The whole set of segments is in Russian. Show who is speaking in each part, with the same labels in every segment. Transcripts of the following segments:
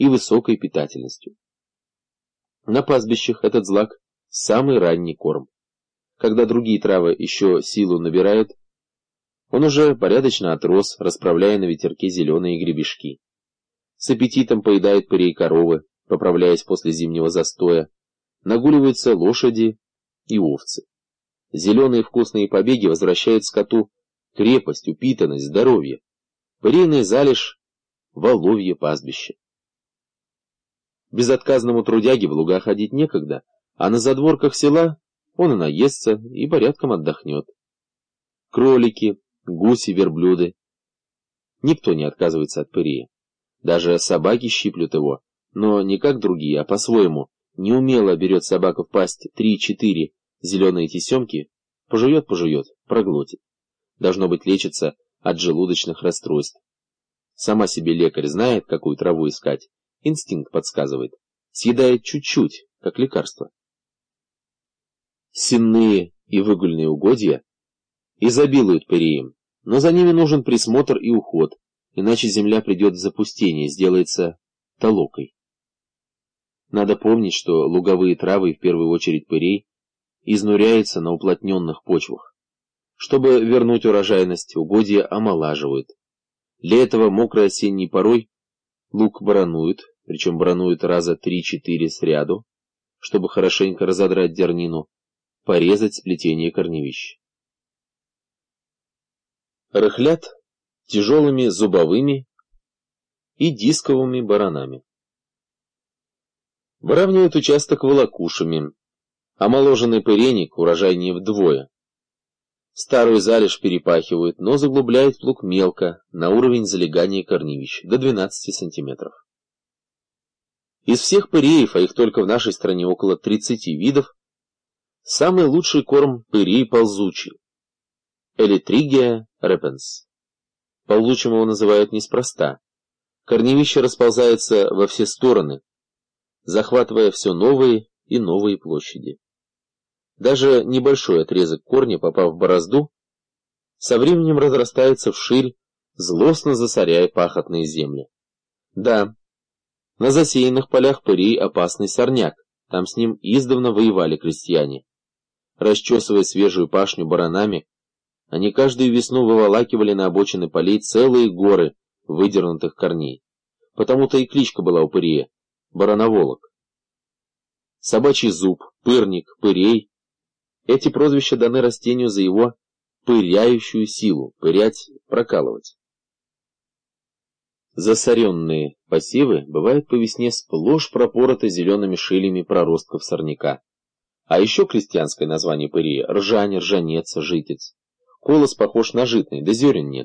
Speaker 1: и высокой питательностью. На пастбищах этот злак – самый ранний корм. Когда другие травы еще силу набирают, он уже порядочно отрос, расправляя на ветерке зеленые гребешки. С аппетитом поедают пырей коровы, поправляясь после зимнего застоя, нагуливаются лошади и овцы. Зеленые вкусные побеги возвращают скоту крепость, упитанность, здоровье. Пырейный залежь — воловье пастбище. Безотказному трудяге в луга ходить некогда, а на задворках села он и наестся, и порядком отдохнет. Кролики, гуси, верблюды. Никто не отказывается от пырея. Даже собаки щиплют его, но не как другие, а по-своему. Неумело берет собака в пасть 3-4 зеленые тесемки, пожует, проглотит. Должно быть, лечится от желудочных расстройств. Сама себе лекарь знает, какую траву искать. Инстинкт подсказывает. Съедает чуть-чуть, как лекарство. Сенные и выгульные угодья изобилуют пыреем, но за ними нужен присмотр и уход, иначе земля придет в запустение, сделается толокой. Надо помнить, что луговые травы, в первую очередь пырей, изнуряются на уплотненных почвах. Чтобы вернуть урожайность, угодья омолаживают. Для этого мокрой осенней порой луг барануют, причем барануют раза 3-4 сряду, чтобы хорошенько разодрать дернину, порезать сплетение корневищ. Рыхлят тяжелыми зубовыми и дисковыми баранами. Выравнивают участок волокушами. Омоложенный пыреник урожайнее вдвое. Старую залежь перепахивают, но заглубляют плуг мелко, на уровень залегания корневищ, до 12 сантиметров. Из всех пыреев, а их только в нашей стране около 30 видов, самый лучший корм пырей ползучий. Элитригия репенс. Ползучим его называют неспроста. Корневище расползается во все стороны, захватывая все новые и новые площади. Даже небольшой отрезок корня, попав в борозду, со временем разрастается вширь, злостно засоряя пахотные земли. Да, на засеянных полях пырей опасный сорняк, там с ним издавна воевали крестьяне. Расчесывая свежую пашню баранами, они каждую весну выволакивали на обочины полей целые горы выдернутых корней. Потому-то и кличка была у пырея — барановолок. Собачий зуб, пырник, пырей — эти прозвища даны растению за его пыряющую силу, пырять, прокалывать. Засоренные посевы бывают по весне сплошь пропороты зелеными шилями проростков сорняка. А еще крестьянское название пырея — ржань, ржанец, житец. Колос похож на житный, да зерен нет.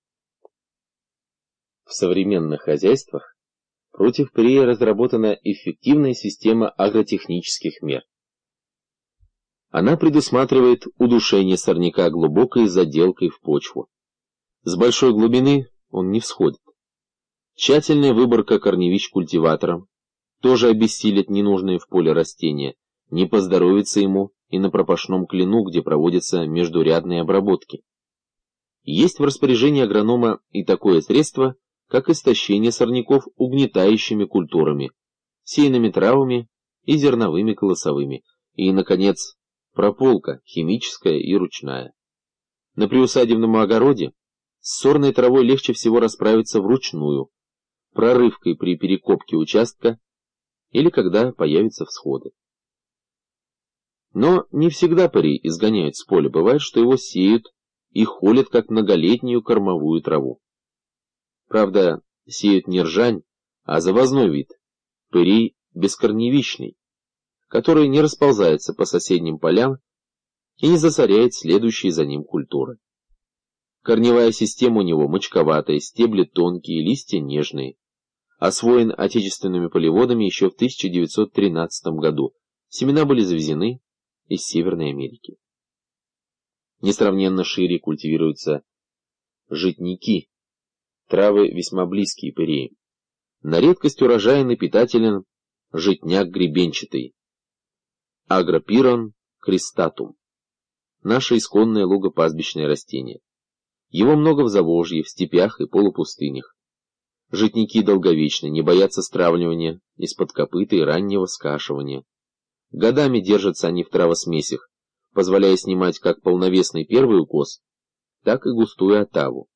Speaker 1: В современных хозяйствах против пырея разработана эффективная система агротехнических мер. Она предусматривает удушение сорняка глубокой заделкой в почву. С большой глубины он не всходит. Тщательная выборка корневищ культиватором тоже обессилит ненужные в поле растения, не поздоровится ему и на пропашном клену, где проводятся междурядные обработки. Есть в распоряжении агронома и такое средство, как истощение сорняков угнетающими культурами, сеянными травами и зерновыми колосовыми, и, наконец, прополка, химическая и ручная. На приусадебном огороде с сорной травой легче всего расправиться вручную, прорывкой при перекопке участка или когда появятся всходы. Но не всегда пырей изгоняют с поля, бывает, что его сеют и холят как многолетнюю кормовую траву. Правда, сеют не ржань, а завозной вид, пырей бескорневищный, который не расползается по соседним полям и не засоряет следующие за ним культуры. Корневая система у него мочковатая, стебли тонкие, листья нежные. Освоен отечественными полеводами еще в 1913 году. Семена были завезены из Северной Америки. Несравненно шире культивируются житники, травы весьма близкие пыреям. На редкость урожаен и питателен житняк гребенчатый, Агропирон кристатум, наше исконное лугопастбищное растение. Его много в Заволжье, в степях и полупустынях. Житники долговечны, не боятся стравливания из-под копыта и раннего скашивания. Годами держатся они в травосмесях, позволяя снимать как полновесный первый укос, так и густую отаву.